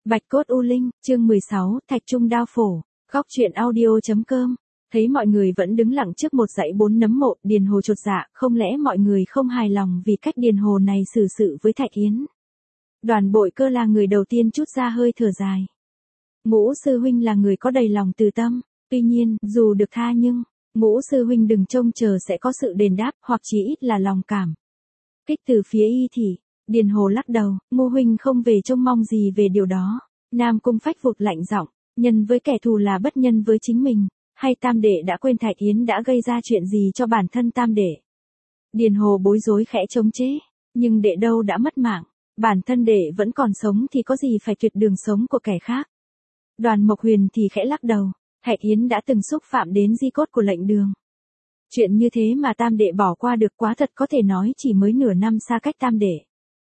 Bạch cốt U Linh, chương 16, Thạch Trung đao phổ, góc truyện audio.com. Thấy mọi người vẫn đứng lặng trước một dãy 4 nấm mộ, Điền Hồ chột dạ, không lẽ mọi người không hài lòng vì cách Điền Hồ này xử sự với Thạch Yến. Đoàn Bội Cơ là người đầu tiên trút ra hơi thở dài. Ngũ sư huynh là người có đầy lòng từ tâm, tuy nhiên, dù được tha nhưng, Ngũ sư huynh đừng trông chờ sẽ có sự đền đáp, hoặc chí ít là lòng cảm kích từ phía y thì. Điền Hồ lắc đầu, Ngô huynh không về trông mong gì về điều đó. Nam Cung Phách vụt lạnh giọng, nhân với kẻ thù là bất nhân với chính mình, hay Tam đệ đã quên Thạch Yến đã gây ra chuyện gì cho bản thân Tam đệ. Điền Hồ bối rối khẽ chống chế, nhưng đệ đâu đã mất mạng, bản thân đệ vẫn còn sống thì có gì phải tuyệt đường sống của kẻ khác. Đoàn Mộc Huyền thì khẽ lắc đầu, Thạch Yến đã từng xúc phạm đến di cốt của lệnh đường. Chuyện như thế mà Tam đệ bỏ qua được, quá thật có thể nói chỉ mới nửa năm xa cách Tam đệ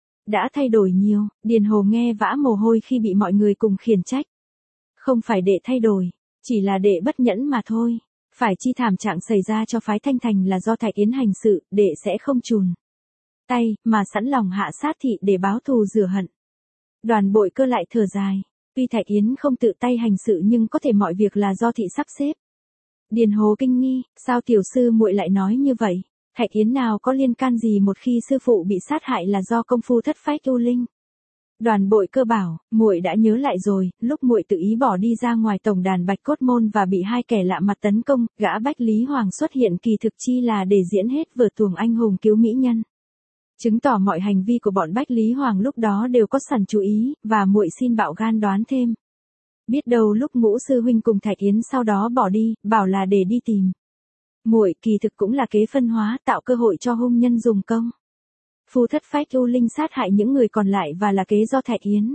đã thay đổi nhiều. Điền Hồ nghe vã mồ hôi khi bị mọi người cùng khiển trách. Không phải đệ thay đổi, chỉ là đệ bất nhẫn mà thôi. Phải chi thảm trạng xảy ra cho phái Thanh Thành là do Thạch Yến hành sự, đệ sẽ không chùn tay, mà sẵn lòng hạ sát thị để báo thù rửa hận. Đoàn Bội Cơ lại thở dài, tuy Thạch Yến không tự tay hành sự nhưng có thể mọi việc là do thị sắp xếp. Điền Hồ kinh nghi, sao tiểu sư muội lại nói như vậy? Thạch Yến nào có liên can gì một khi sư phụ bị sát hại là do công phu thất phách U Linh. Đoàn Bội Cơ bảo, muội đã nhớ lại rồi, lúc muội tự ý bỏ đi ra ngoài tổng đàn Bạch Cốt Môn và bị hai kẻ lạ mặt tấn công, gã Bách Lý Hoàng xuất hiện kỳ thực chi là để diễn hết vở tuồng anh hùng cứu mỹ nhân. Chứng tỏ mọi hành vi của bọn Bách Lý Hoàng lúc đó đều có sẵn chú ý, và muội xin bạo gan đoán thêm. Biết đâu lúc Ngũ sư huynh cùng Thạch Yến sau đó bỏ đi, bảo là để đi tìm muội, kỳ thực cũng là kế phân hóa, tạo cơ hội cho hung nhân dùng công. Phu thất phách U Linh sát hại những người còn lại và là kế do Thạch Yến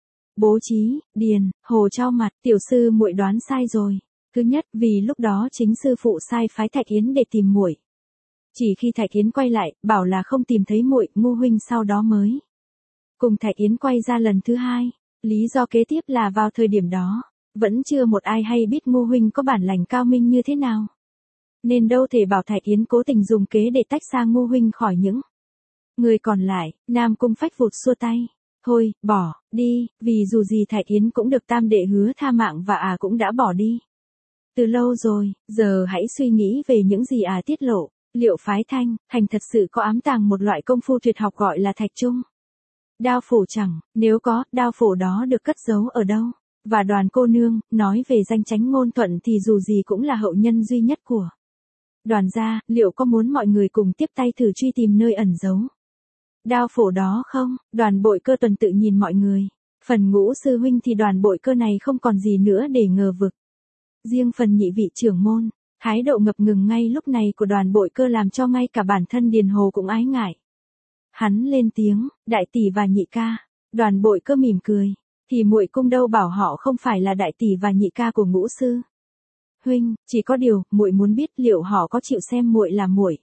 bố trí. Điền Hồ trao mặt, tiểu sư muội đoán sai rồi. Thứ nhất, vì lúc đó chính sư phụ sai phái Thạch Yến để tìm muội. Chỉ khi Thạch Yến quay lại, bảo là không tìm thấy muội, Ngô huynh sau đó mới cùng Thạch Yến quay ra lần thứ hai. Lý do kế tiếp là vào thời điểm đó, vẫn chưa một ai hay biết Ngô huynh có bản lĩnh cao minh như thế nào. Nên đâu thể bảo Thạch Yến cố tình dùng kế để tách xa Ngô huynh khỏi những người còn lại. Nam Cung Phách vụt xua tay, thôi, bỏ đi, vì dù gì Thạch Yến cũng được Tam đệ hứa tha mạng và cũng đã bỏ đi từ lâu rồi, giờ hãy suy nghĩ về những gì tiết lộ. Liệu phái Thanh Thành thật sự có ám tàng một loại công phu tuyệt học gọi là Thạch Trung đao phổ chẳng? Nếu có, đao phổ đó được cất giấu ở đâu? Và Đoàn cô nương, nói về danh Chánh Ngôn Thuận thì dù gì cũng là hậu nhân duy nhất của Đoàn gia, liệu có muốn mọi người cùng tiếp tay thử truy tìm nơi ẩn giấu đao phổ đó không? Đoàn Bội Cơ tuần tự nhìn mọi người. Phần Ngũ sư huynh thì Đoàn Bội Cơ này không còn gì nữa để ngờ vực. Riêng phần nhị vị trưởng môn, thái độ ngập ngừng ngay lúc này của Đoàn Bội Cơ làm cho ngay cả bản thân Điền Hồ cũng ái ngại. Hắn lên tiếng, đại tỷ và nhị ca. Đoàn Bội Cơ mỉm cười, thì muội cung đâu bảo họ không phải là đại tỷ và nhị ca của Ngũ sư huynh, chỉ có điều, muội muốn biết liệu họ có chịu xem muội là muội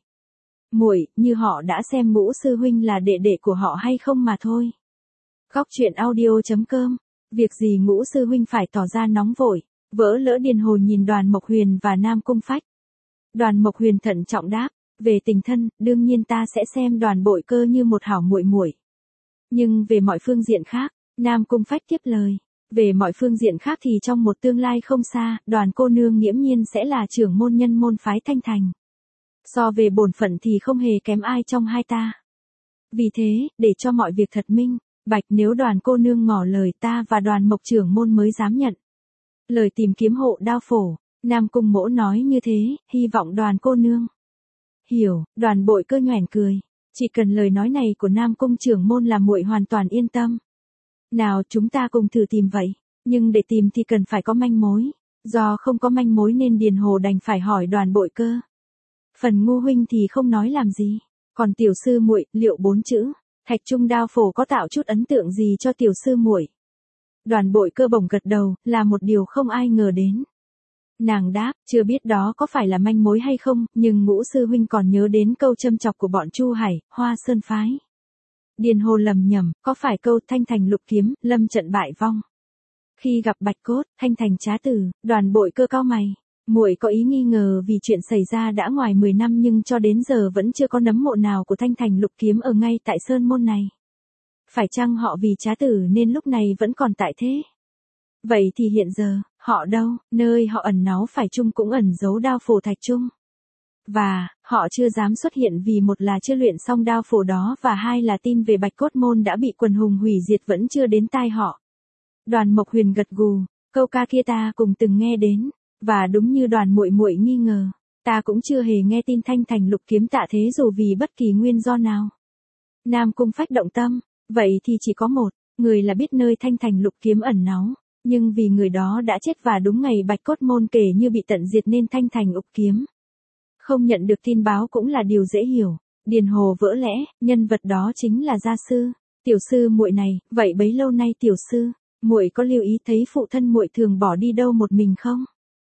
như họ đã xem Ngũ sư huynh là đệ đệ của họ hay không mà thôi. Góc truyện audio.com. Việc gì Ngũ sư huynh phải tỏ ra nóng vội, vỡ lỡ? Điền Hồ nhìn Đoàn Mộc Huyền và Nam Cung Phách. Đoàn Mộc Huyền thận trọng đáp, về tình thân, đương nhiên ta sẽ xem Đoàn Bội Cơ như một hảo muội muội. Nhưng về mọi phương diện khác, Nam Cung Phách tiếp lời, về mọi phương diện khác thì trong một tương lai không xa, Đoàn cô nương nghiễm nhiên sẽ là trưởng môn nhân môn phái Thanh Thành. So về bổn phận thì không hề kém ai trong hai ta. Vì thế, để cho mọi việc thật minh bạch, nếu Đoàn cô nương ngỏ lời, ta và Đoàn Mộc trưởng môn mới dám nhận lời tìm kiếm hộ đao phổ. Nam Cung Mỗ nói như thế, hy vọng Đoàn cô nương hiểu. Đoàn Bội Cơ nhoẻn cười, chỉ cần lời nói này của Nam Cung trưởng môn là muội hoàn toàn yên tâm. Nào, chúng ta cùng thử tìm vậy, nhưng để tìm thì cần phải có manh mối. Do không có manh mối nên Điền Hồ đành phải hỏi Đoàn Bội Cơ. Phần Ngô huynh thì không nói làm gì, còn tiểu sư muội, liệu 4 chữ Thạch Trung đao phổ có tạo chút ấn tượng gì cho tiểu sư muội? Đoàn Bội Cơ bỗng gật đầu, là một điều không ai ngờ đến. Nàng đáp, chưa biết đó có phải là manh mối hay không, nhưng Ngũ sư huynh còn nhớ đến câu châm chọc của bọn Chu Hải, Hoa Sơn phái. Điền Hồ lầm nhầm, có phải câu Thanh Thành lục kiếm, lâm trận bại vong? Khi gặp Bạch Cốt, Thanh Thành trá tử. Đoàn Bội Cơ cau mày, muội có ý nghi ngờ vì chuyện xảy ra đã ngoài 10 năm nhưng cho đến giờ vẫn chưa có nấm mộ nào của Thanh Thành lục kiếm ở ngay tại sơn môn này. Phải chăng họ vì trá tử nên lúc này vẫn còn tại thế? Vậy thì hiện giờ, họ đâu, nơi họ ẩn náu phải chung cũng ẩn giấu đao phổ Thạch Trung. Và, họ chưa dám xuất hiện vì một là chưa luyện xong đao phổ đó và hai là tin về Bạch Cốt Môn đã bị quần hùng hủy diệt vẫn chưa đến tai họ. Đoàn Mộc Huyền gật gù, câu ca kia ta cùng từng nghe đến, và đúng như Đoàn muội muội nghi ngờ, ta cũng chưa hề nghe tin Thanh Thành Lục Kiếm tạ thế dù vì bất kỳ nguyên do nào. Nam Cung Phách động tâm, vậy thì chỉ có một, người là biết nơi Thanh Thành Lục Kiếm ẩn náu, nhưng vì người đó đã chết và đúng ngày Bạch Cốt Môn kể như bị tận diệt nên Thanh Thành Lục Kiếm không nhận được tin báo cũng là điều dễ hiểu. Điền Hồ vỡ lẽ, nhân vật đó chính là gia sư, tiểu sư muội này, vậy bấy lâu nay tiểu sư muội có lưu ý thấy phụ thân muội thường bỏ đi đâu một mình không?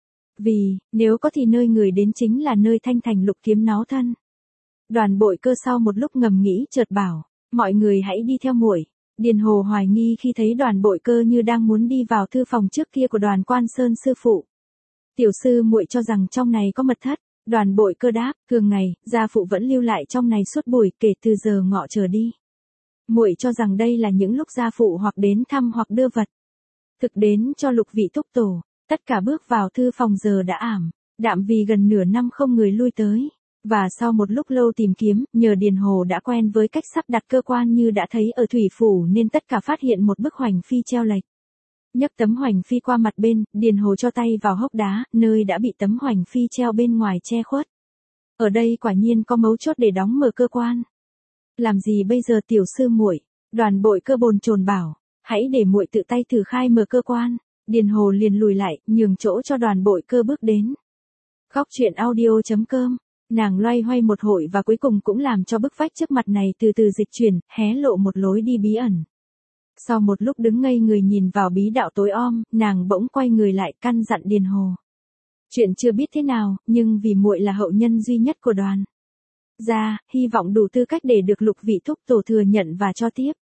Vì, nếu có thì nơi người đến chính là nơi Thanh Thành Lục Kiếm náu thân. Đoàn Bội Cơ sau một lúc ngầm nghĩ chợt bảo, mọi người hãy đi theo muội. Điền Hồ hoài nghi khi thấy Đoàn Bội Cơ như đang muốn đi vào thư phòng trước kia của Đoàn Quan Sơn sư phụ. Tiểu sư muội cho rằng trong này có mật thất. Đoàn Bội Cơ đáp, thường ngày, gia phụ vẫn lưu lại trong này suốt buổi kể từ giờ ngọ trở đi. Muội cho rằng đây là những lúc gia phụ hoặc đến thăm hoặc đưa vật. Thực đến cho Lục vị thúc tổ, tất cả bước vào thư phòng giờ đã ảm, đạm vì gần nửa năm không người lui tới. Và sau một lúc lâu tìm kiếm, nhờ Điền Hồ đã quen với cách sắp đặt cơ quan như đã thấy ở thủy phủ nên tất cả phát hiện một bức hoành phi treo lệch. Nhấc tấm hoành phi qua mặt bên, Điền Hồ cho tay vào hốc đá, nơi đã bị tấm hoành phi treo bên ngoài che khuất. Ở đây quả nhiên có mấu chốt để đóng mở cơ quan. Làm gì bây giờ tiểu sư muội? Đoàn Bội Cơ bồn chồn bảo, hãy để muội tự tay thử khai mở cơ quan. Điền Hồ liền lùi lại, nhường chỗ cho Đoàn Bội Cơ bước đến. Góc truyện audio.com. Nàng loay hoay một hồi và cuối cùng cũng làm cho bức vách trước mặt này từ từ dịch chuyển, hé lộ một lối đi bí ẩn. Sau một lúc đứng ngây người nhìn vào bí đạo tối om, nàng bỗng quay người lại căn dặn Điền Hồ. Chuyện chưa biết thế nào, nhưng vì muội là hậu nhân duy nhất của Đoàn gia, hy vọng đủ tư cách để được Lục vị thúc tổ thừa nhận và cho tiếp.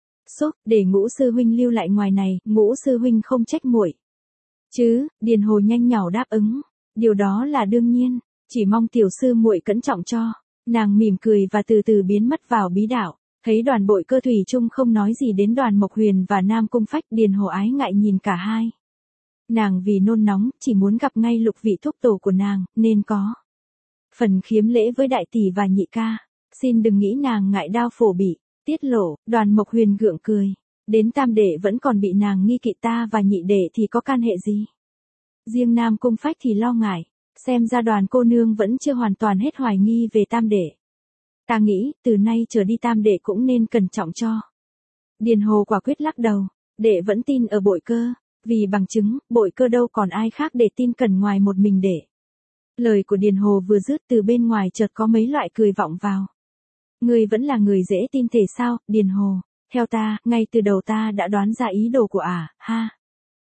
Để Ngũ sư huynh lưu lại ngoài này, Ngũ sư huynh không trách muội chứ? Điền Hồ nhanh nhảu đáp ứng, điều đó là đương nhiên, chỉ mong tiểu sư muội cẩn trọng cho. Nàng mỉm cười và từ từ biến mất vào bí đạo. Thấy Đoàn Bội Cơ thủy chung không nói gì đến Đoàn Mộc Huyền và Nam Cung Phách, Điền Hồ ái ngại nhìn cả hai. Nàng vì nôn nóng, chỉ muốn gặp ngay Lục vị thúc tổ của nàng, nên có phần khiếm lễ với đại tỷ và nhị ca. Xin đừng nghĩ nàng ngại đao phổ bị tiết lộ. Đoàn Mộc Huyền gượng cười. Đến tam đệ vẫn còn bị nàng nghi kỵ, ta và nhị đệ thì có can hệ gì? Riêng Nam Cung Phách thì lo ngại. Xem ra Đoàn cô nương vẫn chưa hoàn toàn hết hoài nghi về tam đệ. Ta nghĩ, từ nay trở đi tam đệ cũng nên cẩn trọng cho. Điền Hồ quả quyết lắc đầu, đệ vẫn tin ở Bội Cơ, vì bằng chứng, Bội Cơ đâu còn ai khác để tin cần ngoài một mình đệ. Lời của Điền Hồ vừa dứt từ bên ngoài chợt có mấy loại cười vọng vào. Ngươi vẫn là người dễ tin thể sao, Điền Hồ? Theo ta, ngay từ đầu ta đã đoán ra ý đồ của ha.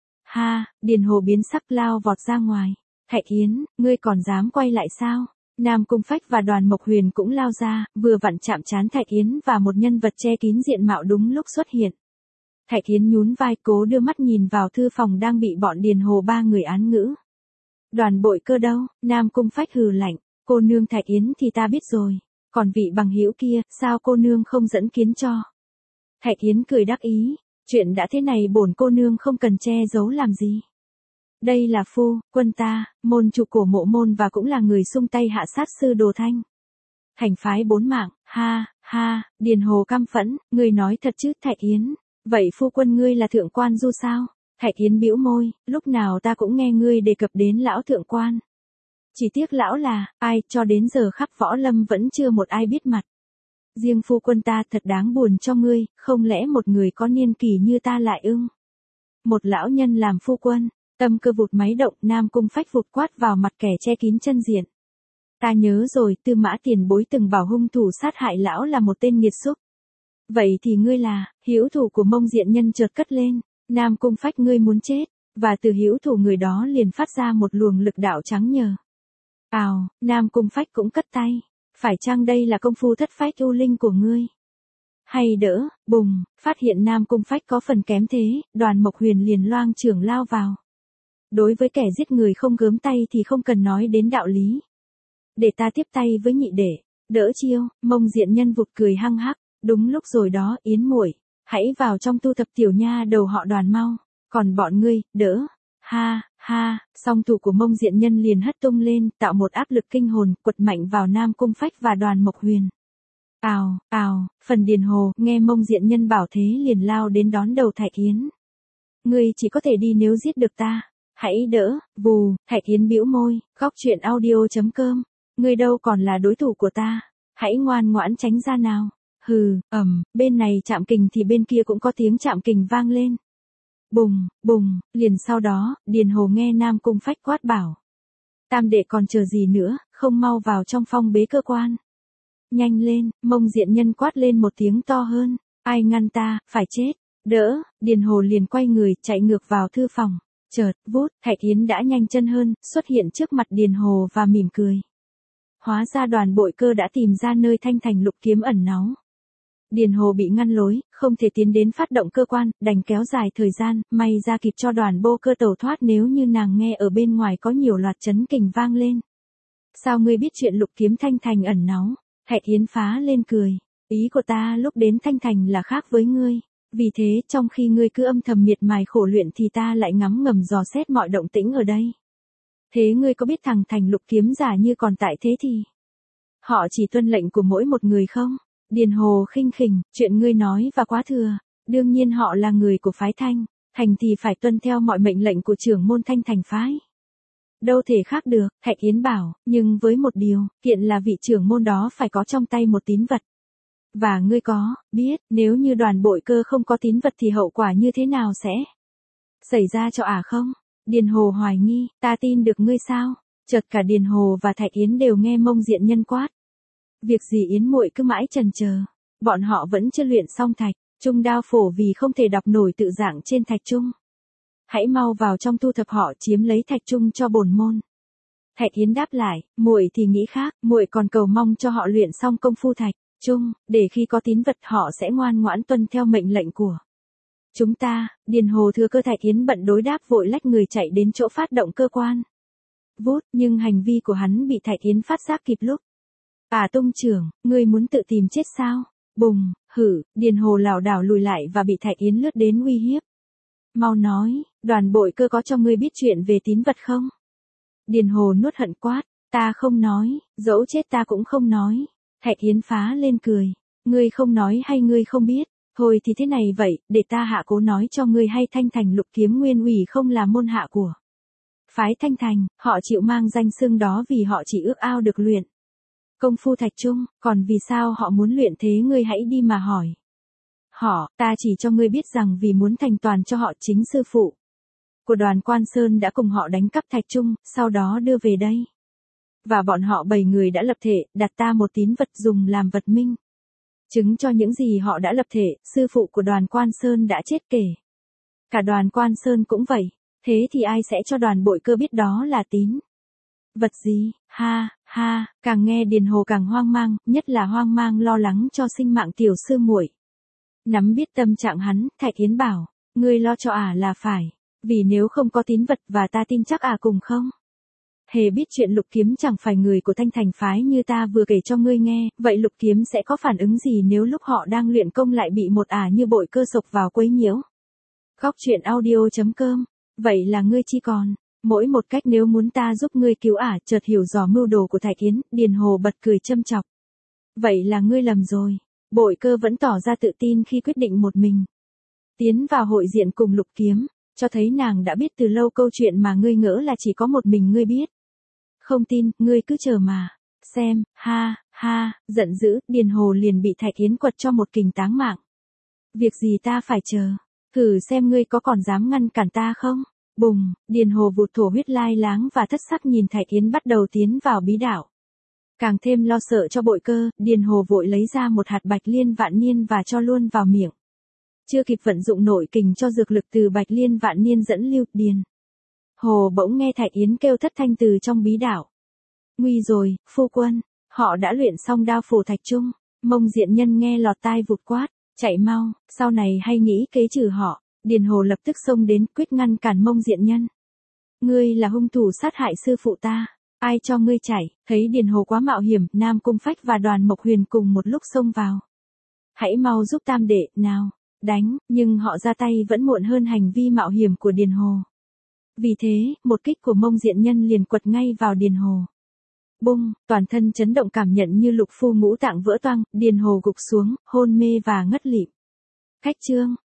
Ha, Điền Hồ biến sắc lao vọt ra ngoài. Thạch Yến, ngươi còn dám quay lại sao? Nam Cung Phách và Đoàn Mộc Huyền cũng lao ra, vừa vặn chạm trán Thạch Yến và một nhân vật che kín diện mạo đúng lúc xuất hiện. Thạch Yến nhún vai cố đưa mắt nhìn vào thư phòng đang bị bọn Điền Hồ ba người án ngữ. Đoàn Bội Cơ đâu? Nam Cung Phách hừ lạnh, cô nương Thạch Yến thì ta biết rồi, còn vị bằng hữu kia, sao cô nương không dẫn kiến cho? Thạch Yến cười đắc ý, chuyện đã thế này bổn cô nương không cần che giấu làm gì. Đây là phu quân ta, môn chủ của Mộ Môn và cũng là người xung tay hạ sát sư Đồ Thanh. Thành phái 4 mạng, ha, Điền Hồ căm phẫn, ngươi nói thật chứ Thạch Yến, vậy phu quân ngươi là thượng quan du sao? Thạch Yến bĩu môi, lúc nào ta cũng nghe ngươi đề cập đến lão thượng quan. Chỉ tiếc lão là, ai, cho đến giờ khắp võ lâm vẫn chưa một ai biết mặt. Riêng phu quân ta thật đáng buồn cho ngươi, không lẽ một người có niên kỷ như ta lại ưng? Một lão nhân làm phu quân. Tâm Cơ vụt máy động, Nam Cung Phách vụt quát vào mặt kẻ che kín chân diện. Ta nhớ rồi, Tư Mã tiền bối từng bảo hung thủ sát hại lão là một tên nghiệt xúc. Vậy thì ngươi là hữu thủ của Mông Diện Nhân chợt cất lên. Nam Cung Phách, ngươi muốn chết. Và từ hữu thủ người đó liền phát ra một luồng lực đạo trắng nhờ. Nam Cung Phách cũng cất tay. Phải chăng đây là công phu thất phách u linh của ngươi? Hay đỡ, bùng, phát hiện Nam Cung Phách có phần kém thế, Đoàn Mộc Huyền liền loang chưởng lao vào. Đối với kẻ giết người không gớm tay thì không cần nói đến đạo lý. Để ta tiếp tay với nhị đệ, đỡ chiêu. Mông Diện Nhân vụt cười hăng hắc, đúng lúc rồi đó, Yến muội, Hãy vào trong thu thập tiểu nha đầu họ Đoàn mau. Còn bọn ngươi, đỡ. Ha, ha, song thủ của Mông Diện Nhân liền hất tung lên, tạo một áp lực kinh hồn, quật mạnh vào Nam Cung Phách và Đoàn Mộc Huyền. Ào, ào, phần Điền Hồ, nghe Mông Diện Nhân bảo thế liền lao đến đón đầu Thạch Yến. Ngươi chỉ có thể đi nếu giết được ta. Hãy đỡ, vù, Thạch Yến bĩu môi, góc chuyện audio.com. Ngươi đâu còn là đối thủ của ta. Hãy ngoan ngoãn tránh ra nào. Hừ, bên này chạm kình thì bên kia cũng có tiếng chạm kình vang lên. Bùng, bùng, liền sau đó, Điền Hồ nghe Nam Cung Phách quát bảo. Tam đệ còn chờ gì nữa, không mau vào trong phong bế cơ quan. Nhanh lên, Mông Diện Nhân quát lên một tiếng to hơn. Ai ngăn ta, phải chết. Đỡ, Điền Hồ liền quay người, chạy ngược vào thư phòng. Chợt, vút, Thạch Yến đã nhanh chân hơn, xuất hiện trước mặt Điền Hồ và mỉm cười. Hóa ra Đoàn Bội Cơ đã tìm ra nơi Thanh Thành Lục Kiếm ẩn náu. Điền Hồ bị ngăn lối, không thể tiến đến phát động cơ quan, đành kéo dài thời gian, may ra kịp cho Đoàn Bô Cơ tẩu thoát nếu như nàng nghe ở bên ngoài có nhiều loạt chấn kình vang lên. Sao ngươi biết chuyện Lục Kiếm Thanh Thành ẩn náu? Thạch Yến phá lên cười. Ý của ta lúc đến Thanh Thành là khác với ngươi. Vì thế, trong khi ngươi cứ âm thầm miệt mài khổ luyện thì ta lại ngắm ngầm dò xét mọi động tĩnh ở đây. Thế ngươi có biết thằng Thành Lục Kiếm giả như còn tại thế thì? Họ chỉ tuân lệnh của mỗi một người không? Điền Hồ khinh khỉnh, chuyện ngươi nói và quá thừa. Đương nhiên họ là người của phái Thanh, Thành thì phải tuân theo mọi mệnh lệnh của trưởng môn Thanh Thành phái. Đâu thể khác được, Thạch Yến bảo, nhưng với một điều, kiện là vị trưởng môn đó phải có trong tay một tín vật. Và ngươi có, biết, nếu như Đoàn Bội Cơ không có tín vật thì hậu quả như thế nào sẽ xảy ra cho không? Điền Hồ hoài nghi, ta tin được ngươi sao? Chợt cả Điền Hồ và Thạch Yến đều nghe Mông Diện Nhân quát. Việc gì Yến muội cứ mãi chần chờ, bọn họ vẫn chưa luyện xong thạch trung đao phổ vì không thể đọc nổi tự dạng trên thạch trung. Hãy mau vào trong thu thập họ chiếm lấy thạch trung cho bổn môn. Thạch Yến đáp lại, muội thì nghĩ khác, muội còn cầu mong cho họ luyện xong công phu thạch trung, để khi có tín vật họ sẽ ngoan ngoãn tuân theo mệnh lệnh của chúng ta. Điền Hồ thừa cơ Thạch Yến bận đối đáp vội lách người chạy đến chỗ phát động cơ quan. Vút, nhưng hành vi của hắn bị Thạch Yến phát giác kịp lúc. Tung trưởng, ngươi muốn tự tìm chết sao? Bùng, hử, Điền Hồ lảo đảo lùi lại và bị Thạch Yến lướt đến uy hiếp. Mau nói, Đoàn Bội Cơ có cho ngươi biết chuyện về tín vật không? Điền Hồ nuốt hận quát, ta không nói, dẫu chết ta cũng không nói. Thạch Yến phá lên cười, ngươi không nói hay ngươi không biết? Thôi thì thế này vậy, để ta hạ cố nói cho ngươi hay Thanh Thành Lục Kiếm Nguyên ủy không là môn hạ của phái Thanh Thành, họ chịu mang danh xưng đó vì họ chỉ ước ao được luyện công phu thạch trung, còn vì sao họ muốn luyện thế ngươi hãy đi mà hỏi. Ta chỉ cho ngươi biết rằng vì muốn thành toàn cho họ chính sư phụ của Đoàn Quan Sơn đã cùng họ đánh cắp thạch trung, sau đó đưa về đây. Và bọn họ 7 người đã lập thể, đặt ta một tín vật dùng làm vật minh. Chứng cho những gì họ đã lập thể, sư phụ của Đoàn Quan Sơn đã chết kể. Cả Đoàn Quan Sơn cũng vậy, thế thì ai sẽ cho Đoàn Bội Cơ biết đó là tín vật gì? Ha, ha, càng nghe Điền Hồ càng hoang mang, nhất là hoang mang lo lắng cho sinh mạng tiểu sư muội. Nắm biết tâm trạng hắn, Thạch Yến bảo, ngươi lo cho là phải, vì nếu không có tín vật và ta tin chắc cùng không hề biết chuyện Lục Kiếm chẳng phải người của Thanh Thành phái như ta vừa kể cho ngươi nghe, vậy Lục Kiếm sẽ có phản ứng gì nếu lúc họ đang luyện công lại bị một như Bội Cơ sộc vào quấy nhiễu? Góc chuyện audio.com. Vậy là ngươi chi còn mỗi một cách nếu muốn ta giúp ngươi cứu chợt hiểu rõ mưu đồ của Thạch Yến, Điền Hồ bật cười châm chọc. Vậy là ngươi lầm rồi. Bội Cơ vẫn tỏ ra tự tin khi quyết định một mình tiến vào hội diện cùng Lục Kiếm, cho thấy nàng đã biết từ lâu câu chuyện mà ngươi ngỡ là chỉ có một mình ngươi biết. Không tin, ngươi cứ chờ mà xem. Ha, ha, giận dữ, Điền Hồ liền bị Thạch Yến quật cho một kình táng mạng. Việc gì ta phải chờ? Thử xem ngươi có còn dám ngăn cản ta không? Bùng, Điền Hồ vụt thổ huyết lai láng và thất sắc nhìn Thạch Yến bắt đầu tiến vào bí đảo. Càng thêm lo sợ cho Bội Cơ, Điền Hồ vội lấy ra một hạt bạch liên vạn niên và cho luôn vào miệng. Chưa kịp vận dụng nội kình cho dược lực từ bạch liên vạn niên dẫn lưu, Điền Hồ bỗng nghe Thạch Yến kêu thất thanh từ trong bí đảo. Nguy rồi, phu quân, họ đã luyện xong đao phổ thạch trung. Mông Diện Nhân nghe lọt tai vụt quát, chạy mau, sau này hay nghĩ kế trừ họ. Điền Hồ lập tức xông đến quyết ngăn cản Mông Diện Nhân. Ngươi là hung thủ sát hại sư phụ ta, ai cho ngươi chạy? Thấy Điền Hồ quá mạo hiểm, Nam Cung Phách và Đoàn Mộc Huyền cùng một lúc xông vào. Hãy mau giúp tam đệ, nào. đánh, nhưng họ ra tay vẫn muộn hơn hành vi mạo hiểm của Điền Hồ. Vì thế, một kích của Mông Diện Nhân liền quật ngay vào Điền Hồ. Bung, toàn thân chấn động cảm nhận như lục phủ ngũ tạng vỡ toang, Điền Hồ gục xuống, hôn mê và ngất lịm. Khách trương,